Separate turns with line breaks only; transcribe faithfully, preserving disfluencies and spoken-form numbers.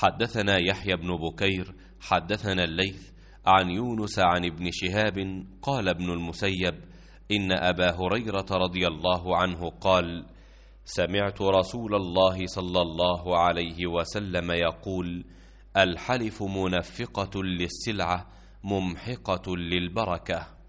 حدثنا يحيى بن بكير حدثنا الليث عن يونس عن ابن شهاب قال ابن المسيب إن أبا هريرة رضي الله عنه قال سمعت رسول الله صلى الله عليه وسلم يقول الحلف منفقة للسلعة ممحقة للبركة.